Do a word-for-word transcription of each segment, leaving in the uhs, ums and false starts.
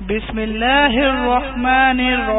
بسم الله الرحمن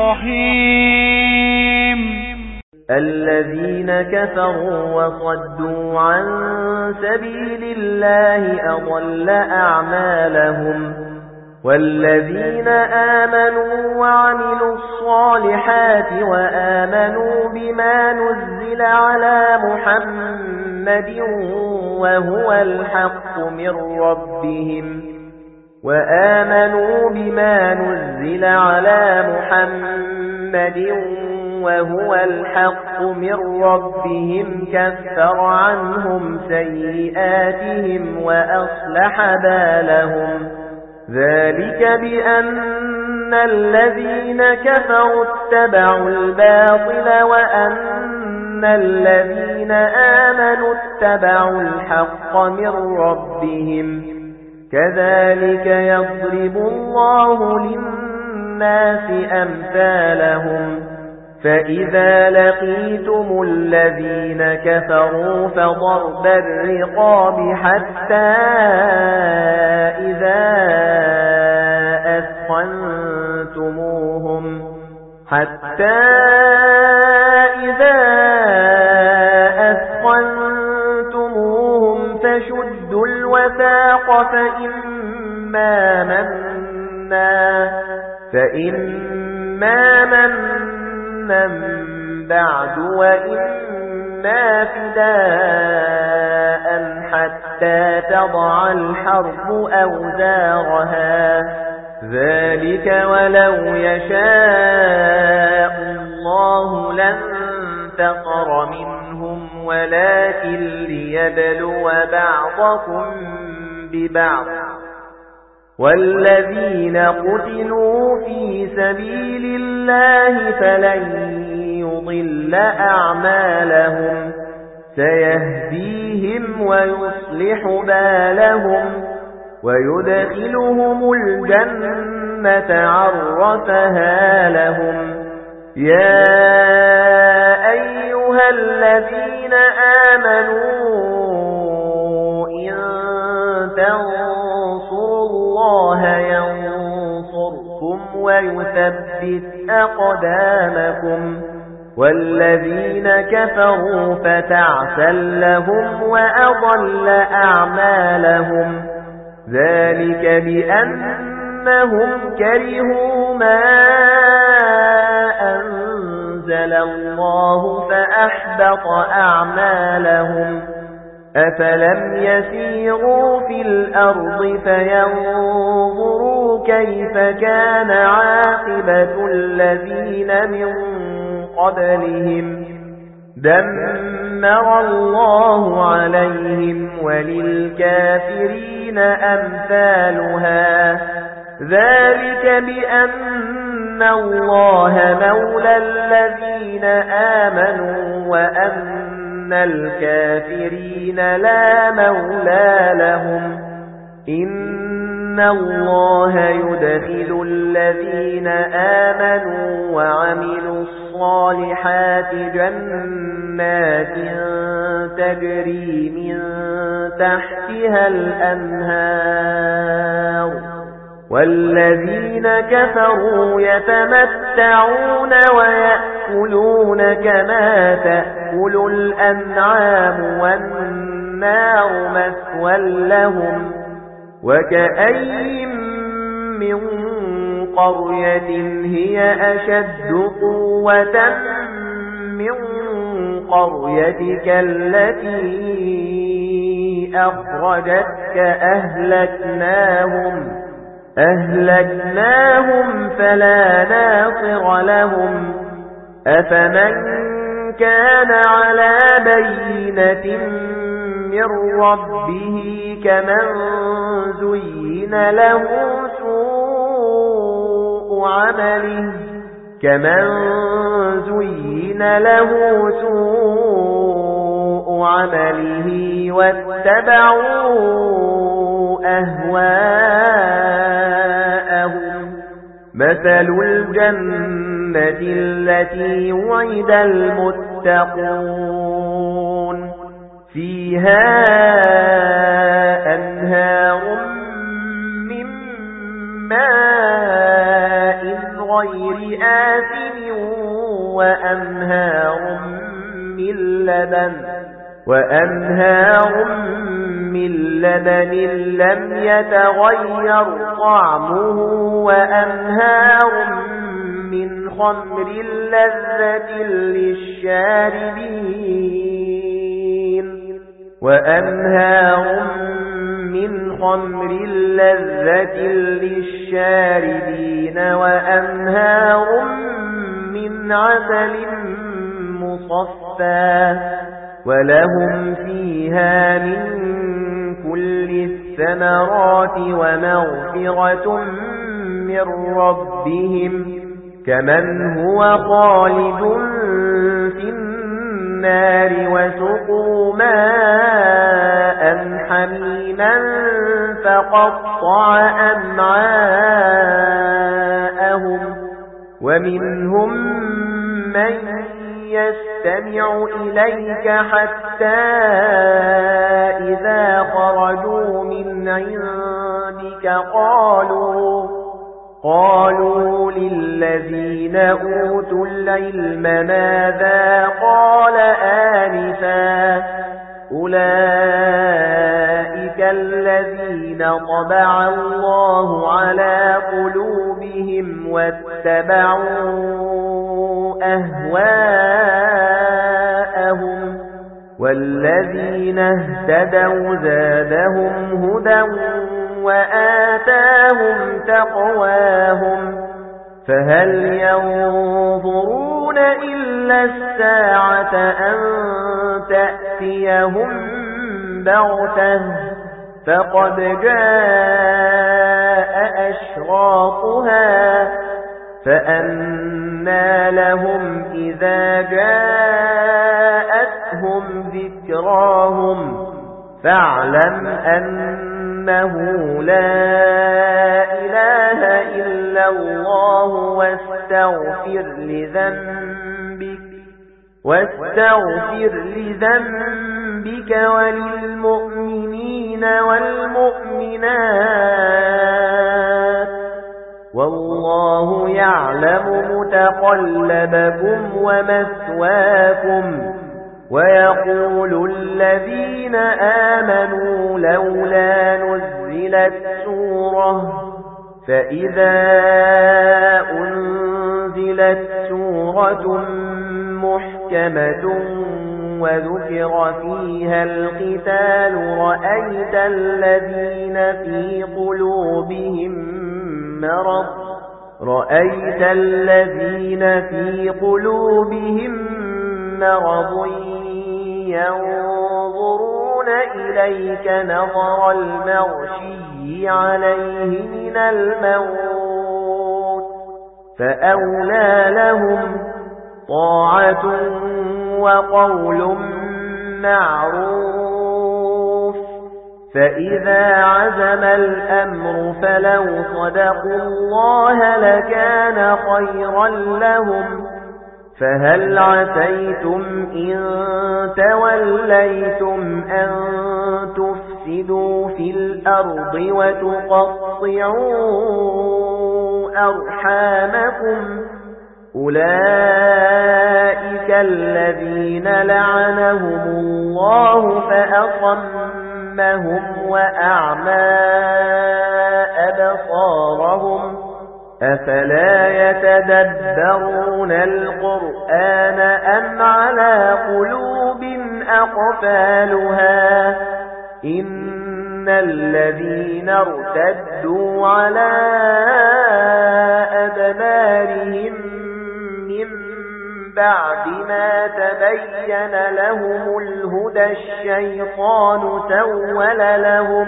الرحيم. الذين كفروا وصدوا عن سبيل الله أضل أعمالهم والذين آمنوا وعملوا الصالحات وآمنوا بما نزل على محمد وهو الحق من ربهم وآمنوا بما نزل على محمد وهو الحق من ربهم كفر عنهم سيئاتهم وأصلح بالهم ذلك بأن الذين كفروا اتبعوا الباطل وأن الذين آمنوا اتبعوا الحق من ربهم كذلك يضرب الله للناس أمثالهم فإذا لقيتم الذين كفروا فضرب الرقاب حتى إذا أثخنتموهم حتى إذا أثخنتموهم فشدوا الوثاق فإما منا فإما منا بعد وإما فداء حتى تضع الحرب أوزارها ذلك ولو يشاء الله لانتصر منهم ولكن ليبلو بعضكم ببعض والذين قتلوا في سبيل الله فلن يضل أعمالهم سيهديهم ويصلح بالهم ويدخلهم الجنة عرفها لهم يا أيها الذين آمنوا إن تنصروا الله ينصركم ويثبت أقدامكم والذين كفروا فتعسا لهم وأضل أعمالهم ذلك بأنهم كرهوا ما أنزل الله فأحبط أعمالهم أفلم يسيروا في الأرض فينظروا كيف كان عاقبة الذين من قبلهم دمر الله عليهم وللكافرين أمثالها ذلك بأن الله مولى الذين آمنوا وأن الكافرين لا مولى لهم إن الله يدخل الذين آمنوا وعملوا الصالحات جنات تجري من تحتها الأنهار والذين كفروا يتمتعون ويأكلون كما تأكل الأنعام والنار مثوى لهم وكأين من قرية هي أشد قوة من قريتك التي أخرجتك أهلكناهم أهلكناهم فلا ناصر لهم أفمن كان على بينة من ربه كمن زين له سوء عمله كمن زين له سوء عمله واتبعوا أهواءهم مثل الجنة التي وعد المتقون فيها أنهار من ماء غير آثم وأنهار من لبن وأنهار من لبن لم يتغير طعمه وأنهار من خمر لذة للشاربين وأنهار من خمر لذة للشاربين وأنهار من عسل مصفى ولهم فيها من كل الثمرات ومغفرة من ربهم كمن هو خالد في النار وسقوا ماء حميما فقطع أمعاءهم ومنهم من يستمع إليك حتى إذا خرجوا من عندك قالوا قالوا للذين أوتوا العلم ماذا قال آنفا أولئك الذين طبع الله على قلوبهم واتبعوا أهواءهم والذين اهتدوا زادهم هدى وآتاهم تقواهم فهل ينظرون إلا الساعة أن تأتيهم بغتة فقد جاء أشراطها فأنى لهم إذا جاءتهم ذكراهم فاعلم أنه لا إله إلا الله واستغفر لذنبك واستغفر لذنبك وللمؤمنين والمؤمنات والله يعلم متقلبكم ومثواكم ويقول الذين آمنوا لولا نزلت سورة فإذا أنزلت سورة محكمة وذكر فيها القتال رأيت الذين في قلوبهم مرض رأيت الذين في قلوبهم مرض ينظرون إليك نظر المغشي عليه من الموت فأولى لهم طاعة وقول معروف فإذا عزم الأمر فلو صدقوا الله لكان خيرا لهم فهل عسيتم إن توليتم أن تفسدوا في الأرض وتقطعوا أرحامكم أولئك الذين لعنهم الله فأصمهم وأعمى أبصارهم أفلا يتدبرون القرآن أم على قلوب أقفالها إن الذين ارتدوا على أدبارهم من بعد ما تبين لهم الهدى الشيطان سول لهم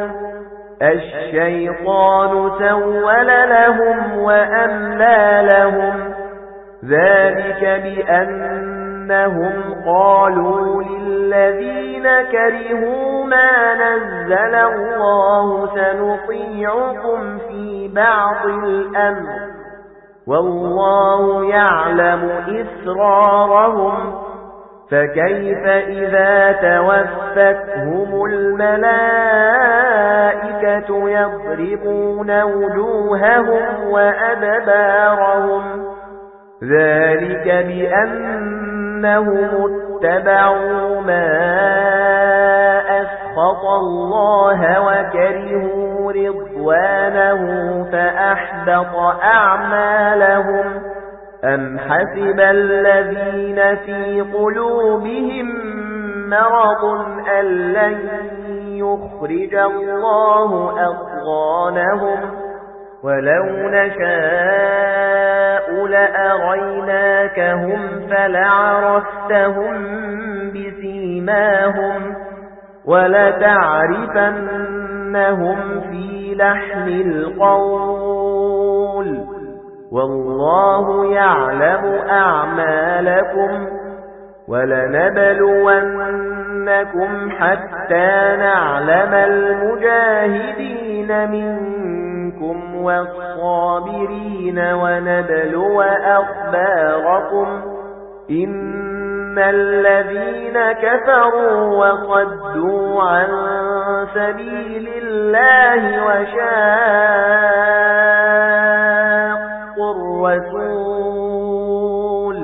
الشيطان سول لهم وأملى لهم ذلك بأنهم قالوا للذين كرهوا ما نزل الله سنطيعكم في بعض الأمر والله يعلم إسرارهم فكيف إذا توفتهم الملائكة الْمَلَائِكَةُ يَضْرِبُونَ وُجُوهَهُمْ وَأَدْبَارَهُمْ ذَلِكَ بِأَنَّهُمُ اتَّبَعُوا مَا أَسْخَطَ اللَّهَ وَكَرِهُوا رِضْوَانَهُ فَأَحْبَطَ أَعْمَالَهُمْ أَمْ حَسِبَ الَّذِينَ فِي قُلُوبِهِم مَّرَضٌ أَن لَّن يُخْرِجَ اللَّهُ أَضْغَانَهُمْ وَلَوْ نَشَاءُ لَأَرَيْنَاكَهُمْ فَلَعَرَفْتَهُم بِسِيمَاهُمْ وَلَتَعْرِفَنَّهُمْ فِي لَحْنِ الْقَوْلِ وَاللَّهُ يَعْلَمُ أَعْمَالَكُمْ وَلَنَبْلُوَنَّكُمْ حَتَّى نَعْلَمَ الْمُجَاهِدِينَ مِنكُمْ وَالصَّابِرِينَ وَنَبْلُوَ أَخْبَارَكُمْ إِنَّ الَّذِينَ كَفَرُوا وَصَدُّوا عَن سَبِيلِ اللَّهِ وَشَاقُّوا الرَّسُولَ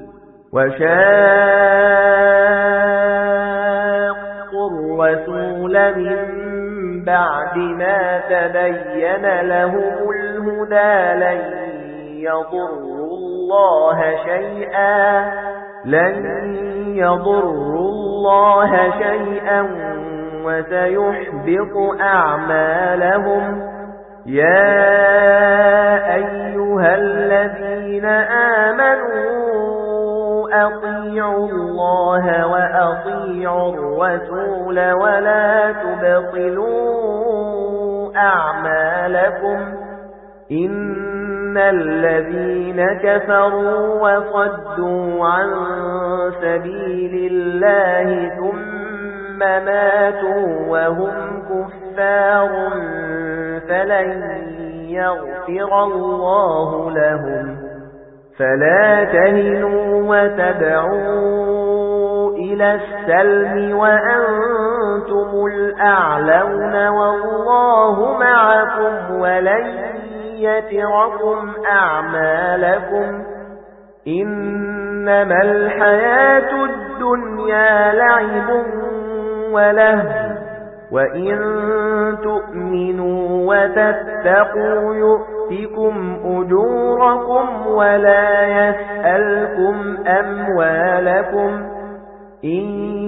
وَشَاقُّوا الرَّسُولَ مِن بَعْدِ مَا تَبَيَّنَ لَهُمُ الْهُدَى لَن يَضُرُّوا اللَّهَ شَيْئًا لَن يَضُرُّوا اللَّهَ شَيْئًا وَسَيُحْبِطُ أَعْمَالَهُمْ يَا أَيُّهَا الَّذِينَ آمَنُوا أَطِيعُوا اللَّهَ وَأَطِيعُوا الرَّسُولَ وَلَا تُبْطِلُوا أَعْمَالَكُمْ إِنَّ الَّذِينَ كَفَرُوا وَصَدُّوا عَن سَبِيلِ اللَّهِ ثُمَّ مَاتُوا وَهُمْ كُفَّارٌ فَلَن يَغْفِرَ اللَّهُ لَهُمْ فَلَا تَهِنُوا وَتَدْعُوا إِلَى السَّلْمِ وَأَنْتُمُ الْأَعْلَوْنَ وَاللَّهُ مَعَكُمْ وَلَن يَتِرَكُمْ أَعْمَالَكُمْ إِنَّمَا الْحَيَاةُ الدُّنْيَا لَعِبٌ وَلَهْوٌ وَإِن تُؤْمِنُوا وَتَتَّقُوا يُؤْتِكُمْ أُجُورَكُمْ وَلَا يَسْأَلْكُمْ أَمْوَالَكُمْ إِن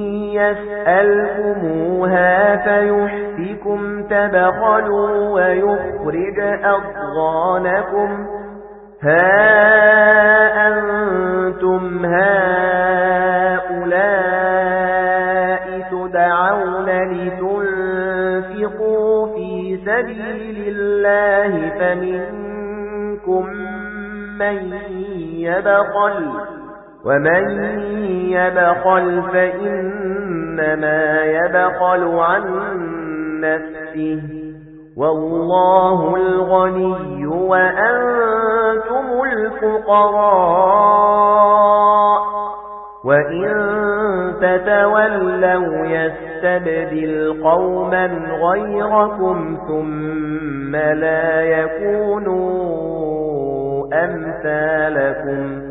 يَسْأَلْكُمُوهَا فَيُحْفِكُمْ تَبْخَلُوا وَيُخْرِجْ أَضْغَانَكُمْ هَا أَنْتُمْ هَؤُلَاءِ تُدْعَوْنَ لِتُنْفِقُوا فِي سَبِيلِ اللَّهِ فَمِنكُم مَّن يَبْخَلُ وَمَن يَبْخَلْ فَإِنَّمَا يَبْخَلُ عَن نَّفْسِهِ وَاللَّهُ الْغَنِيُّ وَأَنتُمُ الْفُقَرَاءُ وَإِن تَتَوَلَّوْا يَسْتَبْدِلْ قَوْمًا غَيْرَكُمْ ثُمَّ لَا يَكُونُوا أَمْثَالَكُمْ